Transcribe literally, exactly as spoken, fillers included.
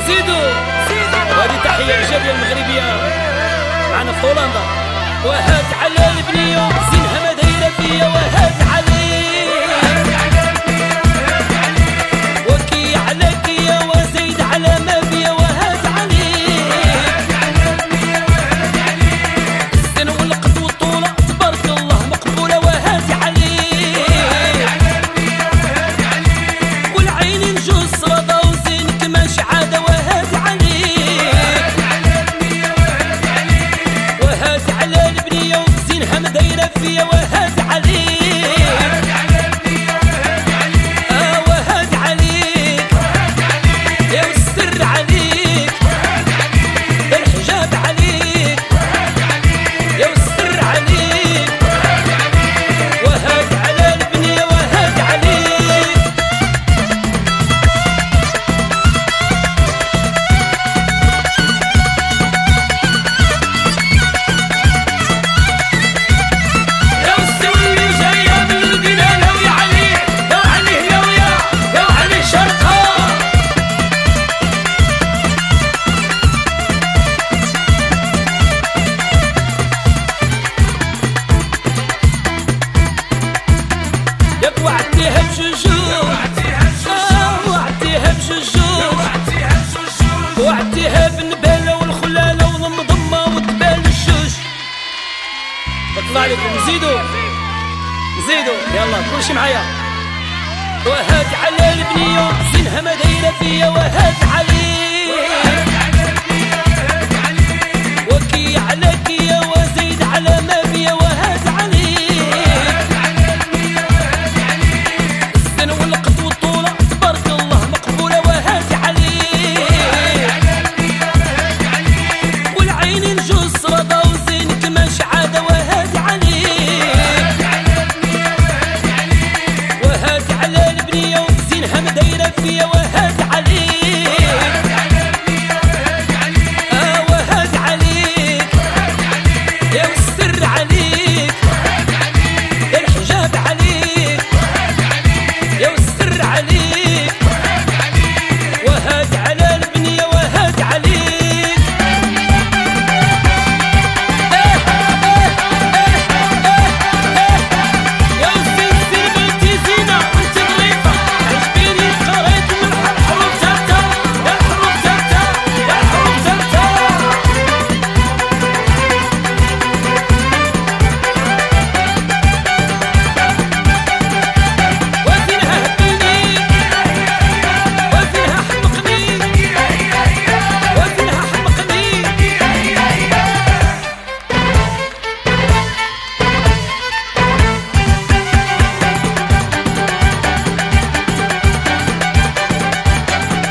زيدوا وهذه تحية إيجابية المغربية معنا في هولندا. وهاد على البنية زينها ما دايرة فيا وهاد عليك وكي على كيا وزيد على ما فيا وهاد عليك السن والقد والطولة تبارك الله مقبولة وهاد عليك والعين نجوز صرادة وزينك ماشي عادة وهاد عليك وهاد على البنية وزينها ما دايرة فيا وهاد عليك آه وهاد عليك يا والسر عليك الحجاب عليك يا والسر عليك وهاد على البنية وهاد عليك. يا والسوي اللي جاية من المدينة ناوي عليه ناوي عليه ناوية ناوي عليه شرقها ياك وعدتيها بجوجو آه وعدتيها بجوجو وعدتيها بالنبالة والخلالة والمضمة والدبال الجوج. اطلع لكم زيدوا زيدوا يلا كلشي معايا. وهاد على البنية زينها ما دايرة فيا وهاد عليك